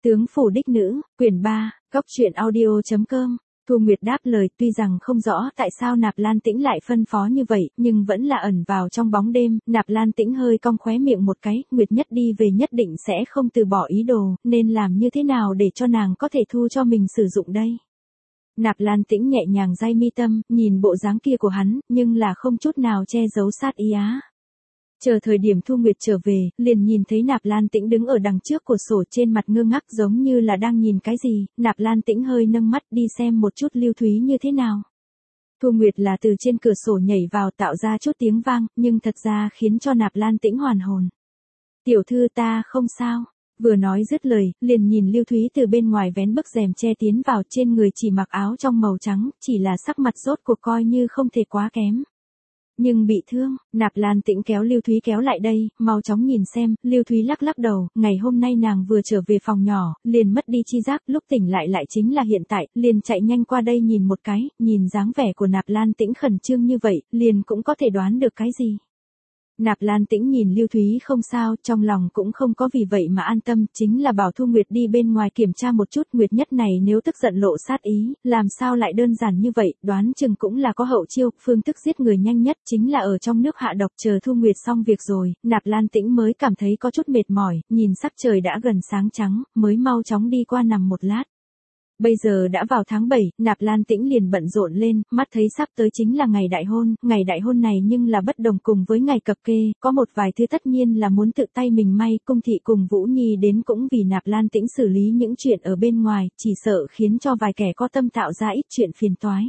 Tướng phủ đích nữ, quyển 3, góc truyện audio.com. Thu Nguyệt đáp lời, tuy rằng không rõ tại sao Nạp Lan Tĩnh lại phân phó như vậy, nhưng vẫn là ẩn vào trong bóng đêm. Nạp Lan Tĩnh hơi cong khóe miệng một cái, Nguyệt Nhất đi về nhất định sẽ không từ bỏ ý đồ, nên làm như thế nào để cho nàng có thể thu cho mình sử dụng đây. Nạp Lan Tĩnh nhẹ nhàng day mi tâm, nhìn bộ dáng kia của hắn, nhưng là không chút nào che giấu sát ý á. Chờ thời điểm Thu Nguyệt trở về, liền nhìn thấy Nạp Lan Tĩnh đứng ở đằng trước cửa sổ, trên mặt ngơ ngác giống như là đang nhìn cái gì. Nạp Lan Tĩnh hơi nâng mắt đi xem một chút Lưu Thúy như thế nào. Thu Nguyệt là từ trên cửa sổ nhảy vào tạo ra chút tiếng vang, nhưng thật ra khiến cho Nạp Lan Tĩnh hoàn hồn. Tiểu thư ta không sao. Vừa nói dứt lời, liền nhìn Lưu Thúy từ bên ngoài vén bức rèm che tiến vào, trên người chỉ mặc áo trong màu trắng, chỉ là sắc mặt rốt cuộc coi như không thể quá kém. Nhưng bị thương. Nạp Lan Tĩnh kéo Lưu Thúy kéo lại đây, mau chóng nhìn xem. Lưu Thúy lắc lắc đầu, ngày hôm nay nàng vừa trở về phòng nhỏ, liền mất đi chi giác, lúc tỉnh lại chính là hiện tại, liền chạy nhanh qua đây nhìn một cái, nhìn dáng vẻ của Nạp Lan Tĩnh khẩn trương như vậy, liền cũng có thể đoán được cái gì. Nạp Lan Tĩnh nhìn Lưu Thúy không sao, trong lòng cũng không có vì vậy mà an tâm, chính là bảo Thu Nguyệt đi bên ngoài kiểm tra một chút. Nguyệt Nhất này nếu tức giận lộ sát ý, làm sao lại đơn giản như vậy, đoán chừng cũng là có hậu chiêu, phương thức giết người nhanh nhất chính là ở trong nước hạ độc. Chờ Thu Nguyệt xong việc rồi, Nạp Lan Tĩnh mới cảm thấy có chút mệt mỏi, nhìn sắc trời đã gần sáng trắng, mới mau chóng đi qua nằm một lát. Bây giờ đã vào tháng 7, Nạp Lan Tĩnh liền bận rộn lên, mắt thấy sắp tới chính là ngày đại hôn này nhưng là bất đồng cùng với ngày cập kê, có một vài thứ tất nhiên là muốn tự tay mình may. Cung thị cùng Vũ Nhi đến cũng vì Nạp Lan Tĩnh xử lý những chuyện ở bên ngoài, chỉ sợ khiến cho vài kẻ có tâm tạo ra ít chuyện phiền toái.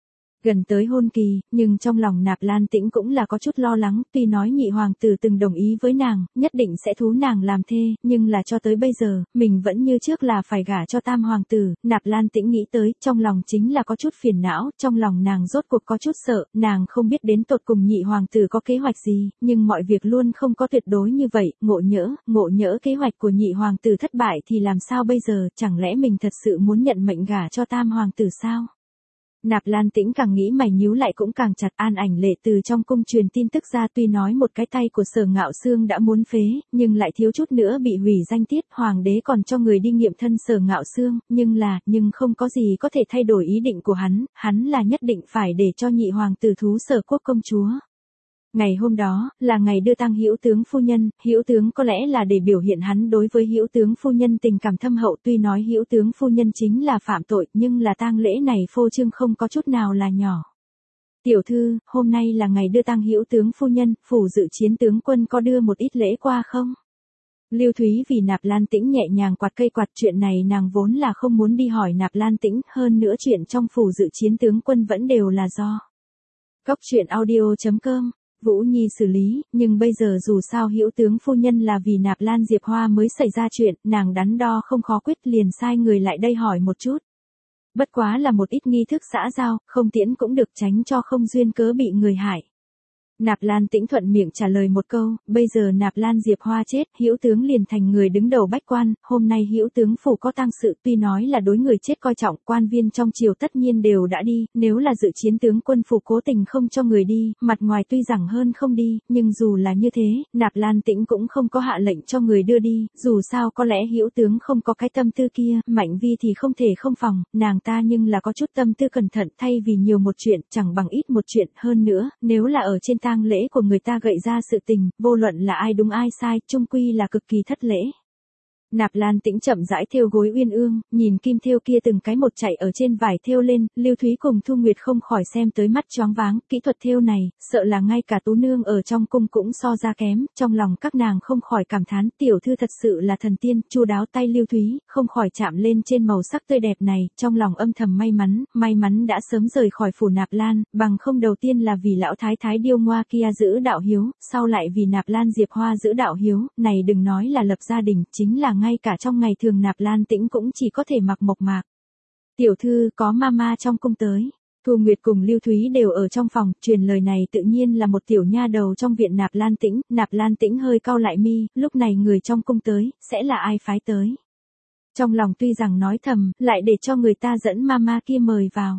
Gần tới hôn kỳ, nhưng trong lòng Nạp Lan Tĩnh cũng là có chút lo lắng, tuy nói nhị hoàng tử từng đồng ý với nàng, nhất định sẽ thú nàng làm thê, nhưng là cho tới bây giờ, mình vẫn như trước là phải gả cho tam hoàng tử. Nạp Lan Tĩnh nghĩ tới, trong lòng chính là có chút phiền não, trong lòng nàng rốt cuộc có chút sợ, nàng không biết đến tột cùng nhị hoàng tử có kế hoạch gì, nhưng mọi việc luôn không có tuyệt đối như vậy, ngộ nhỡ kế hoạch của nhị hoàng tử thất bại thì làm sao bây giờ, chẳng lẽ mình thật sự muốn nhận mệnh gả cho tam hoàng tử sao? Nạp Lan Tĩnh càng nghĩ mày nhíu lại cũng càng chặt. An Ảnh Lệ từ trong cung truyền tin tức ra, tuy nói một cái tay của Sở Ngạo Xương đã muốn phế, nhưng lại thiếu chút nữa bị hủy danh tiết, hoàng đế còn cho người đi nghiệm thân Sở Ngạo Xương, nhưng không có gì có thể thay đổi ý định của hắn là nhất định phải để cho nhị hoàng tử thú Sở Quốc công chúa. Ngày hôm đó, là ngày đưa tang Hữu tướng phu nhân, Hữu tướng có lẽ là để biểu hiện hắn đối với Hữu tướng phu nhân tình cảm thâm hậu, tuy nói Hữu tướng phu nhân chính là phạm tội, nhưng là tang lễ này phô trương không có chút nào là nhỏ. Tiểu thư, hôm nay là ngày đưa tang Hữu tướng phu nhân, phủ dự chiến tướng quân có đưa một ít lễ qua không? Lưu Thúy vì Nạp Lan Tĩnh nhẹ nhàng quạt cây quạt, chuyện này nàng vốn là không muốn đi hỏi Nạp Lan Tĩnh, hơn nữa chuyện trong phủ dự chiến tướng quân vẫn đều là do góc truyện audio.com Vũ Nhi xử lý, nhưng bây giờ dù sao Hữu tướng phu nhân là vì Nạp Lan Diệp Hoa mới xảy ra chuyện, nàng đắn đo không khó quyết, liền sai người lại đây hỏi một chút. Bất quá là một ít nghi thức xã giao, không tiễn cũng được, tránh cho không duyên cớ bị người hại. Nạp Lan Tĩnh thuận miệng trả lời một câu, bây giờ Nạp Lan Diệp Hoa chết, Hữu tướng liền thành người đứng đầu bách quan, hôm nay Hữu tướng phủ có tang sự, tuy nói là đối người chết coi trọng, quan viên trong triều tất nhiên đều đã đi, nếu là dự chiến tướng quân phủ cố tình không cho người đi, mặt ngoài tuy rằng hơn không đi, nhưng dù là như thế, Nạp Lan Tĩnh cũng không có hạ lệnh cho người đưa đi, dù sao có lẽ Hữu tướng không có cái tâm tư kia, Mạnh Vi thì không thể không phòng, nàng ta nhưng là có chút tâm tư cẩn thận, thay vì nhiều một chuyện, chẳng bằng ít một chuyện, hơn nữa, nếu là ở trên tang lễ của người ta gợi ra sự tình, vô luận là ai đúng ai sai, chung quy là cực kỳ thất lễ. Nạp Lan Tĩnh chậm rãi thêu gối uyên ương, nhìn kim thêu kia từng cái một chạy ở trên vải thêu lên, Lưu Thúy cùng Thu Nguyệt không khỏi xem tới mắt choáng váng, kỹ thuật thêu này, sợ là ngay cả Tú nương ở trong cung cũng so ra kém, trong lòng các nàng không khỏi cảm thán, tiểu thư thật sự là thần tiên. Chu đáo tay Lưu Thúy, không khỏi chạm lên trên màu sắc tươi đẹp này, trong lòng âm thầm may mắn đã sớm rời khỏi phủ Nạp Lan, bằng không đầu tiên là vì lão thái thái điêu ngoa kia giữ đạo hiếu, sau lại vì Nạp Lan Diệp Hoa giữ đạo hiếu, này đừng nói là lập gia đình, chính là ngay cả trong ngày thường Nạp Lan Tĩnh cũng chỉ có thể mặc mộc mạc. Tiểu thư, có mama trong cung tới. Thu Nguyệt cùng Lưu Thúy đều ở trong phòng, truyền lời này tự nhiên là một tiểu nha đầu trong viện Nạp Lan Tĩnh. Nạp Lan Tĩnh hơi cau lại mi, lúc này người trong cung tới, sẽ là ai phái tới? Trong lòng tuy rằng nói thầm, lại để cho người ta dẫn mama kia mời vào.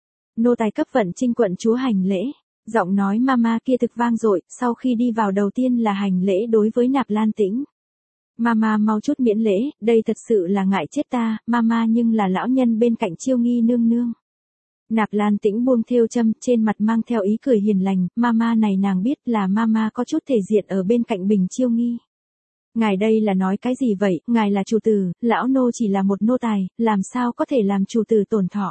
Nô tài cấp vận Trinh quận chúa hành lễ. Giọng nói mama kia thực vang dội, sau khi đi vào đầu tiên là hành lễ đối với Nạp Lan Tĩnh. Mama mau chút miễn lễ, đây thật sự là ngại chết ta, mama nhưng là lão nhân bên cạnh Chiêu Nghi nương nương. Nạp Lan Tĩnh buông thêu châm, trên mặt mang theo ý cười hiền lành, mama này nàng biết là mama có chút thể diện ở bên cạnh Bình Chiêu Nghi. Ngài đây là nói cái gì vậy, ngài là chủ tử, lão nô chỉ là một nô tài, làm sao có thể làm chủ tử tổn thọ.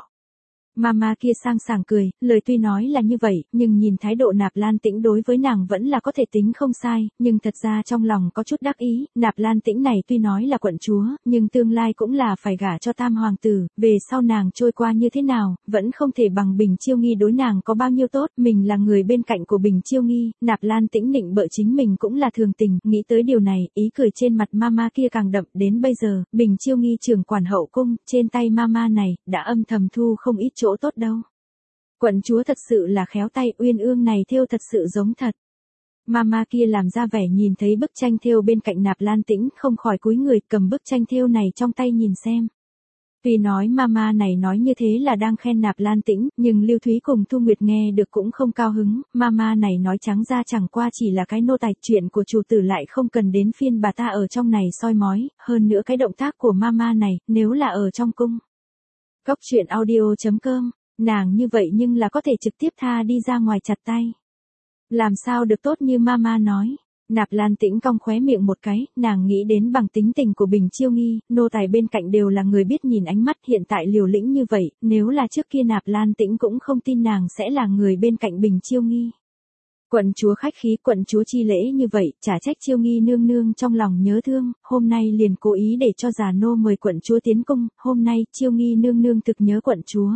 Mama kia sang sảng cười, lời tuy nói là như vậy, nhưng nhìn thái độ Nạp Lan Tĩnh đối với nàng vẫn là có thể tính không sai, nhưng thật ra trong lòng có chút đắc ý, Nạp Lan Tĩnh này tuy nói là quận chúa, nhưng tương lai cũng là phải gả cho tam hoàng tử, về sau nàng trôi qua như thế nào, vẫn không thể bằng Bình Chiêu Nghi đối nàng có bao nhiêu tốt, mình là người bên cạnh của Bình Chiêu Nghi, Nạp Lan Tĩnh nịnh bợ chính mình cũng là thường tình, nghĩ tới điều này, ý cười trên mặt mama kia càng đậm, đến bây giờ, Bình Chiêu Nghi trưởng quản hậu cung, trên tay mama này, đã âm thầm thu không ít chỗ tốt đâu. Quận chúa thật sự là khéo tay, uyên ương này thêu thật sự giống thật. Mama kia làm ra vẻ nhìn thấy bức tranh thêu bên cạnh Nạp Lan Tĩnh, không khỏi cúi người cầm bức tranh thêu này trong tay nhìn xem. Tuy nói mama này nói như thế là đang khen Nạp Lan Tĩnh, nhưng Lưu Thúy cùng Thu Nguyệt nghe được cũng không cao hứng, mama này nói trắng ra chẳng qua chỉ là cái nô tài, chuyện của chủ tử lại không cần đến phiên bà ta ở trong này soi mói, hơn nữa cái động tác của mama này, nếu là ở trong cung. Cóc truyện audio.com, nàng như vậy nhưng là có thể trực tiếp tha đi ra ngoài chặt tay. Làm sao được tốt như mama nói. Nạp Lan Tĩnh cong khóe miệng một cái, nàng nghĩ đến bằng tính tình của Bình Chiêu Nghi, nô tài bên cạnh đều là người biết nhìn ánh mắt, hiện tại liều lĩnh như vậy, nếu là trước kia Nạp Lan Tĩnh cũng không tin nàng sẽ là người bên cạnh Bình Chiêu Nghi. Quận chúa khách khí, quận chúa chi lễ như vậy, chả trách Chiêu Nghi nương nương trong lòng nhớ thương, hôm nay liền cố ý để cho già nô mời quận chúa tiến cung, hôm nay Chiêu Nghi nương nương thực nhớ quận chúa.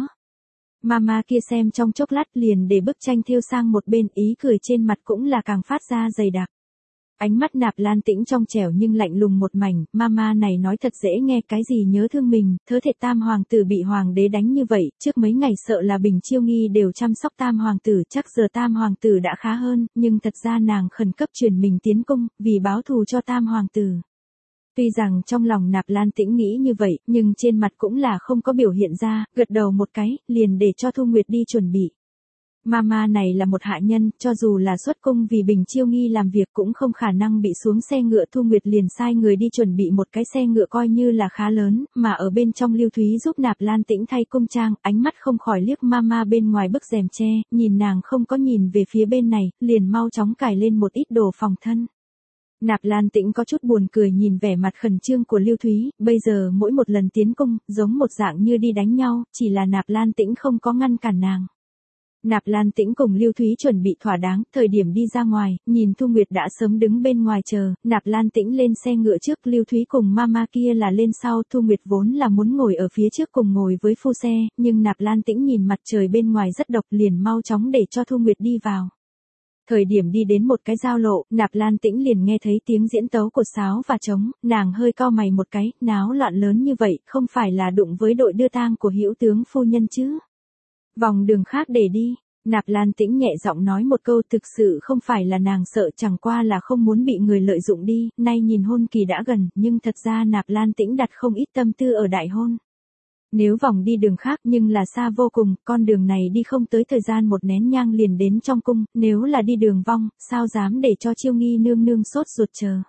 Mama kia xem trong chốc lát liền để bức tranh thêu sang một bên, ý cười trên mặt cũng là càng phát ra dày đặc. Ánh mắt Nạp Lan Tĩnh trong trẻo nhưng lạnh lùng một mảnh, mama này nói thật dễ nghe, cái gì nhớ thương mình, thớ thiệt tam hoàng tử bị hoàng đế đánh như vậy, trước mấy ngày sợ là Bình Chiêu Nghi đều chăm sóc tam hoàng tử, chắc giờ tam hoàng tử đã khá hơn, nhưng thật ra nàng khẩn cấp chuyển mình tiến cung, vì báo thù cho tam hoàng tử. Tuy rằng trong lòng Nạp Lan Tĩnh nghĩ như vậy, nhưng trên mặt cũng là không có biểu hiện ra, gật đầu một cái, liền để cho Thu Nguyệt đi chuẩn bị. Mama này là một hạ nhân, cho dù là xuất cung vì Bình Chiêu Nghi làm việc cũng không khả năng bị xuống xe ngựa, Thu Nguyệt liền sai người đi chuẩn bị một cái xe ngựa coi như là khá lớn, mà ở bên trong Lưu Thúy giúp Nạp Lan Tĩnh thay cung trang, ánh mắt không khỏi liếc mama bên ngoài bức rèm tre, nhìn nàng không có nhìn về phía bên này, liền mau chóng cài lên một ít đồ phòng thân. Nạp Lan Tĩnh có chút buồn cười nhìn vẻ mặt khẩn trương của Lưu Thúy, bây giờ mỗi một lần tiến cung, giống một dạng như đi đánh nhau, chỉ là Nạp Lan Tĩnh không có ngăn cản nàng. Nạp Lan Tĩnh cùng Lưu Thúy chuẩn bị thỏa đáng, thời điểm đi ra ngoài, nhìn Thu Nguyệt đã sớm đứng bên ngoài chờ, Nạp Lan Tĩnh lên xe ngựa trước, Lưu Thúy cùng mama kia là lên sau, Thu Nguyệt vốn là muốn ngồi ở phía trước cùng ngồi với phu xe, nhưng Nạp Lan Tĩnh nhìn mặt trời bên ngoài rất độc liền mau chóng để cho Thu Nguyệt đi vào. Thời điểm đi đến một cái giao lộ, Nạp Lan Tĩnh liền nghe thấy tiếng diễn tấu của sáo và trống, nàng hơi cau mày một cái, náo loạn lớn như vậy, không phải là đụng với đội đưa tang của hữu tướng phu nhân chứ? Vòng đường khác để đi. Nạp Lan Tĩnh nhẹ giọng nói một câu, thực sự không phải là nàng sợ, chẳng qua là không muốn bị người lợi dụng đi, nay nhìn hôn kỳ đã gần, nhưng thật ra Nạp Lan Tĩnh đặt không ít tâm tư ở đại hôn. Nếu vòng đi đường khác nhưng là xa vô cùng, con đường này đi không tới thời gian một nén nhang liền đến trong cung, nếu là đi đường vong, sao dám để cho Chiêu Nghi nương nương sốt ruột chờ.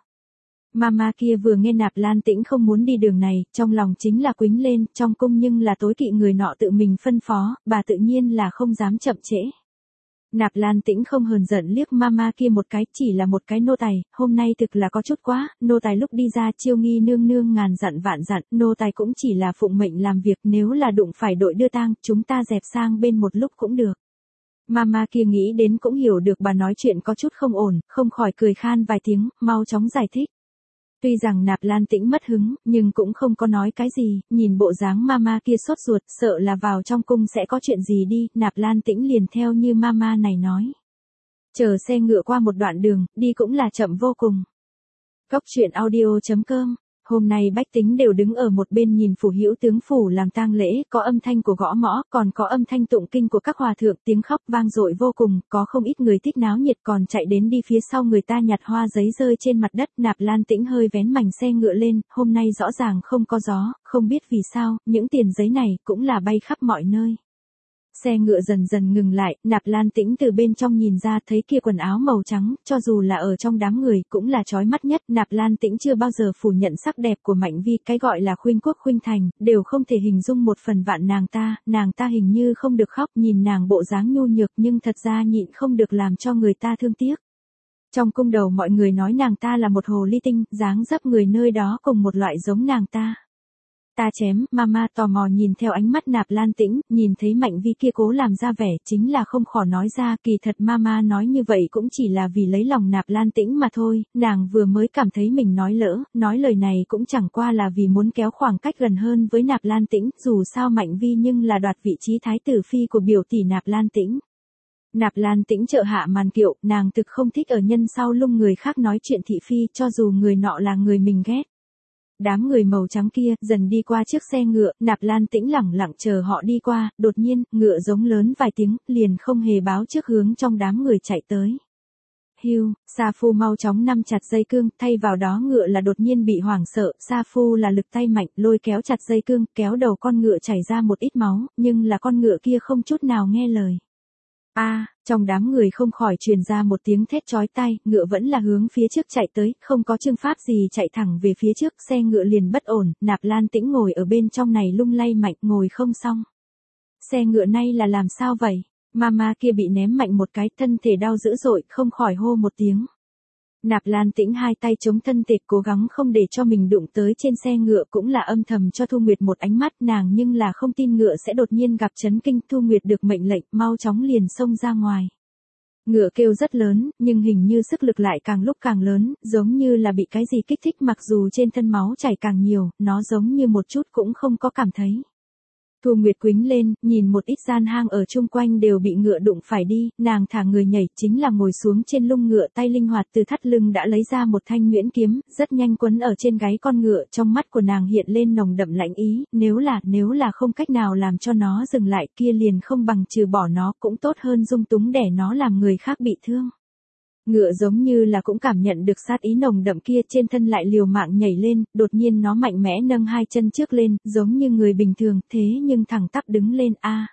Mama kia vừa nghe Nạp Lan Tĩnh không muốn đi đường này, trong lòng chính là quính lên, trong cung nhưng là tối kỵ người nọ tự mình phân phó, bà tự nhiên là không dám chậm trễ. Nạp Lan Tĩnh không hờn giận liếc mama kia một cái, chỉ là một cái nô tài, hôm nay thực là có chút quá, nô tài lúc đi ra Chiêu Nghi nương nương ngàn dặn vạn dặn, nô tài cũng chỉ là phụng mệnh làm việc, nếu là đụng phải đội đưa tang, chúng ta dẹp sang bên một lúc cũng được. Mama kia nghĩ đến cũng hiểu được bà nói chuyện có chút không ổn, không khỏi cười khan vài tiếng, mau chóng giải thích. Tuy rằng Nạp Lan Tĩnh mất hứng, nhưng cũng không có nói cái gì, nhìn bộ dáng mama kia sốt ruột, sợ là vào trong cung sẽ có chuyện gì đi, Nạp Lan Tĩnh liền theo như mama này nói. Chờ xe ngựa qua một đoạn đường, đi cũng là chậm vô cùng. Cóc truyện audio.com. Hôm nay bách tính đều đứng ở một bên nhìn phủ hữu tướng phủ làm tang lễ, có âm thanh của gõ mõ, còn có âm thanh tụng kinh của các hòa thượng, tiếng khóc vang dội vô cùng, có không ít người thích náo nhiệt còn chạy đến đi phía sau người ta nhặt hoa giấy rơi trên mặt đất. Nạp Lan Tĩnh hơi vén mảnh xe ngựa lên, hôm nay rõ ràng không có gió, không biết vì sao, những tiền giấy này cũng là bay khắp mọi nơi. Xe ngựa dần dần ngừng lại, Nạp Lan Tĩnh từ bên trong nhìn ra thấy kia quần áo màu trắng, cho dù là ở trong đám người cũng là chói mắt nhất. Nạp Lan Tĩnh chưa bao giờ phủ nhận sắc đẹp của Mạnh Vi, cái gọi là khuynh quốc khuynh thành, đều không thể hình dung một phần vạn nàng ta hình như không được khóc, nhìn nàng bộ dáng nhu nhược nhưng thật ra nhịn không được làm cho người ta thương tiếc. Trong cung đầu mọi người nói nàng ta là một hồ ly tinh, dáng dấp người nơi đó cùng một loại giống nàng ta. Ta chém, mama tò mò nhìn theo ánh mắt Nạp Lan Tĩnh, nhìn thấy Mạnh Vi kia cố làm ra vẻ, chính là không khỏi nói ra, kỳ thật mama nói như vậy cũng chỉ là vì lấy lòng Nạp Lan Tĩnh mà thôi, nàng vừa mới cảm thấy mình nói lỡ, nói lời này cũng chẳng qua là vì muốn kéo khoảng cách gần hơn với Nạp Lan Tĩnh, dù sao Mạnh Vi nhưng là đoạt vị trí thái tử phi của biểu tỷ Nạp Lan Tĩnh. Nạp Lan Tĩnh trợ hạ màn kiệu, nàng thực không thích ở nhân sau lưng người khác nói chuyện thị phi, cho dù người nọ là người mình ghét. Đám người màu trắng kia dần đi qua chiếc xe ngựa, Nạp Lan Tĩnh lẳng lặng chờ họ đi qua, đột nhiên, ngựa giống lớn vài tiếng, liền không hề báo trước hướng trong đám người chạy tới. Hưu, Sa Phu mau chóng nắm chặt dây cương, thay vào đó ngựa là đột nhiên bị hoảng sợ, Sa Phu là lực tay mạnh, lôi kéo chặt dây cương, kéo đầu con ngựa chảy ra một ít máu, nhưng là con ngựa kia không chút nào nghe lời. Trong đám người không khỏi truyền ra một tiếng thét chói tai, ngựa vẫn là hướng phía trước chạy tới, không có chương pháp gì chạy thẳng về phía trước, xe ngựa liền bất ổn, Nạp Lan Tĩnh ngồi ở bên trong này lung lay mạnh, ngồi không xong. Xe ngựa này là làm sao vậy? Mama kia bị ném mạnh một cái, thân thể đau dữ dội, không khỏi hô một tiếng. Nạp Lan Tĩnh hai tay chống thân thể cố gắng không để cho mình đụng tới trên xe ngựa, cũng là âm thầm cho Thu Nguyệt một ánh mắt, nàng nhưng là không tin ngựa sẽ đột nhiên gặp chấn kinh. Thu Nguyệt được mệnh lệnh mau chóng liền xông ra ngoài. Ngựa kêu rất lớn, nhưng hình như sức lực lại càng lúc càng lớn, giống như là bị cái gì kích thích, mặc dù trên thân máu chảy càng nhiều, nó giống như một chút cũng không có cảm thấy. Thu Nguyệt quĩnh lên, nhìn một ít gian hang ở chung quanh đều bị ngựa đụng phải đi, nàng thả người nhảy, chính là ngồi xuống trên lưng ngựa, tay linh hoạt từ thắt lưng đã lấy ra một thanh nhuyễn kiếm, rất nhanh quấn ở trên gáy con ngựa, trong mắt của nàng hiện lên nồng đậm lãnh ý, nếu là không cách nào làm cho nó dừng lại kia liền không bằng trừ bỏ nó, cũng tốt hơn dung túng để nó làm người khác bị thương. Ngựa giống như là cũng cảm nhận được sát ý nồng đậm kia, trên thân lại liều mạng nhảy lên, đột nhiên nó mạnh mẽ nâng hai chân trước lên, giống như người bình thường, thế nhưng thẳng tắp đứng lên.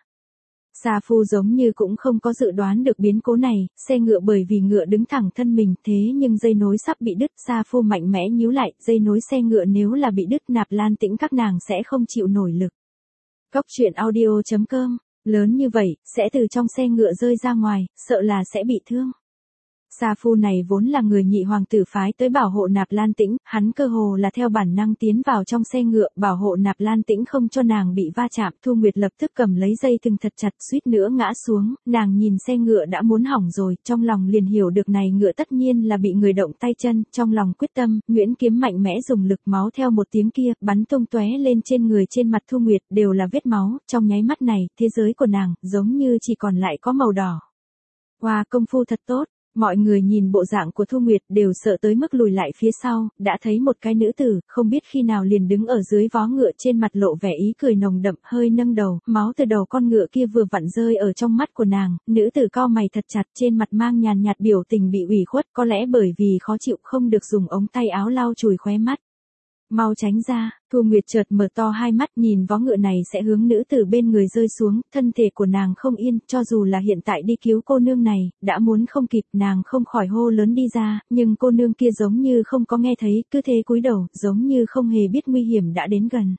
Sa Phu giống như cũng không có dự đoán được biến cố này, xe ngựa bởi vì ngựa đứng thẳng thân mình, thế nhưng dây nối sắp bị đứt, Sa Phu mạnh mẽ nhíu lại, dây nối xe ngựa nếu là bị đứt, Nạp Lan Tĩnh các nàng sẽ không chịu nổi lực. Cóc truyện audio.com, lớn như vậy, sẽ từ trong xe ngựa rơi ra ngoài, sợ là sẽ bị thương. Sa Phu này vốn là người nhị hoàng tử phái tới bảo hộ Nạp Lan Tĩnh, hắn cơ hồ là theo bản năng tiến vào trong xe ngựa, bảo hộ Nạp Lan Tĩnh không cho nàng bị va chạm. Thu Nguyệt lập tức cầm lấy dây thừng thật chặt, suýt nữa ngã xuống, nàng nhìn xe ngựa đã muốn hỏng rồi, trong lòng liền hiểu được này ngựa tất nhiên là bị người động tay chân, trong lòng quyết tâm, nhuyễn kiếm mạnh mẽ dùng lực, máu theo một tiếng kia, bắn tung tóe lên trên người trên mặt Thu Nguyệt, đều là vết máu, trong nháy mắt này, thế giới của nàng, giống như chỉ còn lại có màu đỏ. Wow, công phu thật tốt. Mọi người nhìn bộ dạng của Thu Nguyệt đều sợ tới mức lùi lại phía sau, đã thấy một cái nữ tử, không biết khi nào liền đứng ở dưới vó ngựa, trên mặt lộ vẻ ý cười nồng đậm, hơi nâng đầu, máu từ đầu con ngựa kia vừa vặn rơi ở trong mắt của nàng, nữ tử cau mày thật chặt, trên mặt mang nhàn nhạt biểu tình bị ủy khuất, có lẽ bởi vì khó chịu không được dùng ống tay áo lau chùi khóe mắt. Mau tránh ra, Thu Nguyệt chợt mở to hai mắt, nhìn vó ngựa này sẽ hướng nữ tử bên người rơi xuống, thân thể của nàng không yên, cho dù là hiện tại đi cứu cô nương này, đã muốn không kịp, nàng không khỏi hô lớn đi ra, nhưng cô nương kia giống như không có nghe thấy, cứ thế cúi đầu, giống như không hề biết nguy hiểm đã đến gần.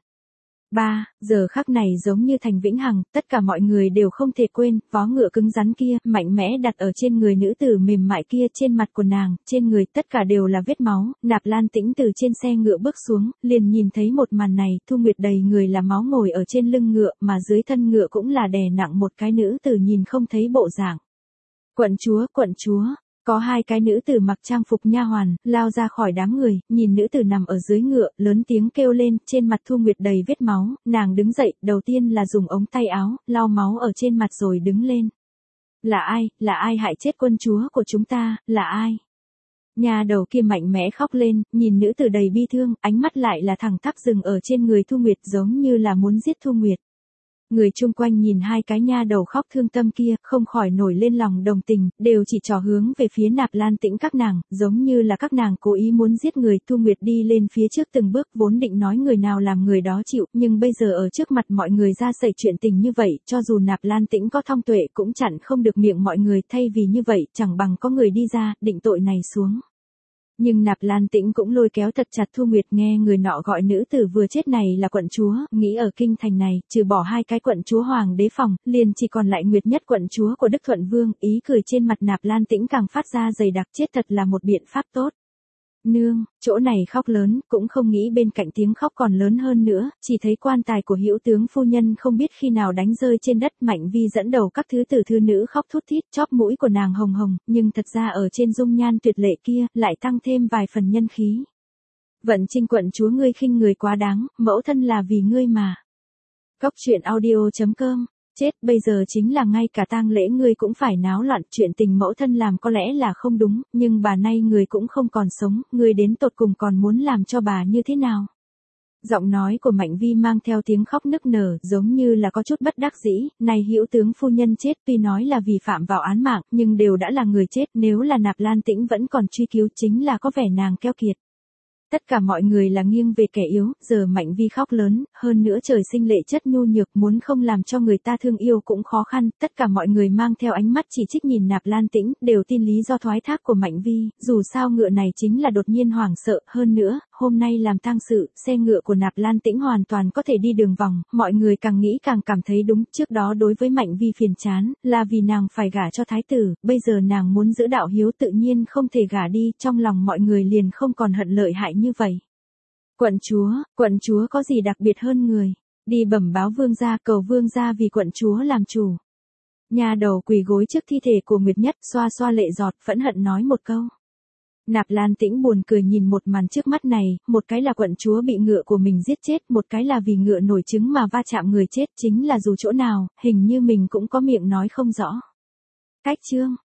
Giờ khắc này giống như thành vĩnh hằng, tất cả mọi người đều không thể quên, vó ngựa cứng rắn kia, mạnh mẽ đặt ở trên người nữ tử mềm mại kia, trên mặt của nàng, trên người, tất cả đều là vết máu. Nạp Lan Tĩnh từ trên xe ngựa bước xuống, liền nhìn thấy một màn này, Thu Nguyệt đầy người là máu ngồi ở trên lưng ngựa, mà dưới thân ngựa cũng là đè nặng một cái nữ tử nhìn không thấy bộ dạng. Quận chúa. Có hai cái nữ tử mặc trang phục nha hoàn, lao ra khỏi đám người, nhìn nữ tử nằm ở dưới ngựa, lớn tiếng kêu lên, trên mặt Thu Nguyệt đầy vết máu, nàng đứng dậy, đầu tiên là dùng ống tay áo, lau máu ở trên mặt rồi đứng lên. Là ai hại chết quân chúa của chúng ta, là ai? Nhà đầu kia mạnh mẽ khóc lên, nhìn nữ tử đầy bi thương, ánh mắt lại là thẳng tắp dừng ở trên người Thu Nguyệt giống như là muốn giết Thu Nguyệt. Người chung quanh nhìn hai cái nha đầu khóc thương tâm kia, không khỏi nổi lên lòng đồng tình, đều chỉ trỏ hướng về phía Nạp Lan Tĩnh các nàng, giống như là các nàng cố ý muốn giết người. Thu Nguyệt đi lên phía trước từng bước, vốn định nói người nào làm người đó chịu, nhưng bây giờ ở trước mặt mọi người ra xảy chuyện tình như vậy, cho dù Nạp Lan Tĩnh có thông tuệ cũng chặn không được miệng mọi người, thay vì như vậy, chẳng bằng có người đi ra, định tội này xuống. Nhưng Nạp Lan Tĩnh cũng lôi kéo thật chặt Thu Nguyệt, nghe người nọ gọi nữ tử vừa chết này là quận chúa, nghĩ ở kinh thành này, trừ bỏ hai cái quận chúa hoàng đế phòng, liền chỉ còn lại Nguyệt Nhất quận chúa của Đức Thuận Vương, ý cười trên mặt Nạp Lan Tĩnh càng phát ra dày đặc, chết thật là một biện pháp tốt. Nương, chỗ này khóc lớn, cũng không nghĩ bên cạnh tiếng khóc còn lớn hơn nữa, chỉ thấy quan tài của Hữu tướng phu nhân không biết khi nào đánh rơi trên đất. Mạnh Vi dẫn đầu các thứ tử thư nữ khóc thút thít, chóp mũi của nàng hồng hồng, nhưng thật ra ở trên dung nhan tuyệt lệ kia, lại tăng thêm vài phần nhân khí. Vận Trinh quận chúa, ngươi khinh người quá đáng, mẫu thân là vì ngươi mà. Góc truyện audio.com. Chết, bây giờ chính là ngay cả tang lễ ngươi cũng phải náo loạn, chuyện tình mẫu thân làm có lẽ là không đúng, nhưng bà nay người cũng không còn sống, ngươi đến tột cùng còn muốn làm cho bà như thế nào? Giọng nói của Mạnh Vi mang theo tiếng khóc nức nở, giống như là có chút bất đắc dĩ. Này Hữu tướng phu nhân chết, tuy nói là vì phạm vào án mạng, nhưng đều đã là người chết, nếu là Nạp Lan Tĩnh vẫn còn truy cứu, chính là có vẻ nàng keo kiệt. Tất cả mọi người là nghiêng về kẻ yếu, giờ Mạnh Vi khóc lớn, hơn nữa trời sinh lệ chất nhu nhược, muốn không làm cho người ta thương yêu cũng khó khăn. Tất cả mọi người mang theo ánh mắt chỉ trích nhìn Nạp Lan Tĩnh, đều tin lý do thoái thác của Mạnh Vi, dù sao ngựa này chính là đột nhiên hoảng sợ. Hơn nữa, hôm nay làm tang sự, xe ngựa của Nạp Lan Tĩnh hoàn toàn có thể đi đường vòng, mọi người càng nghĩ càng cảm thấy đúng. Trước đó đối với Mạnh Vi phiền chán, là vì nàng phải gả cho thái tử, bây giờ nàng muốn giữ đạo hiếu tự nhiên không thể gả đi, trong lòng mọi người liền không còn hận lợi hại như vậy. Quận chúa có gì đặc biệt hơn người? Đi bẩm báo vương gia, cầu vương gia vì quận chúa làm chủ. Nhà đầu quỳ gối trước thi thể của Nguyệt Nhất, xoa xoa lệ giọt, phẫn hận nói một câu. Nạp Lan Tĩnh buồn cười nhìn một màn trước mắt này, một cái là quận chúa bị ngựa của mình giết chết, một cái là vì ngựa nổi trứng mà va chạm người chết, chính là dù chỗ nào, hình như mình cũng có miệng nói không rõ. Cách chương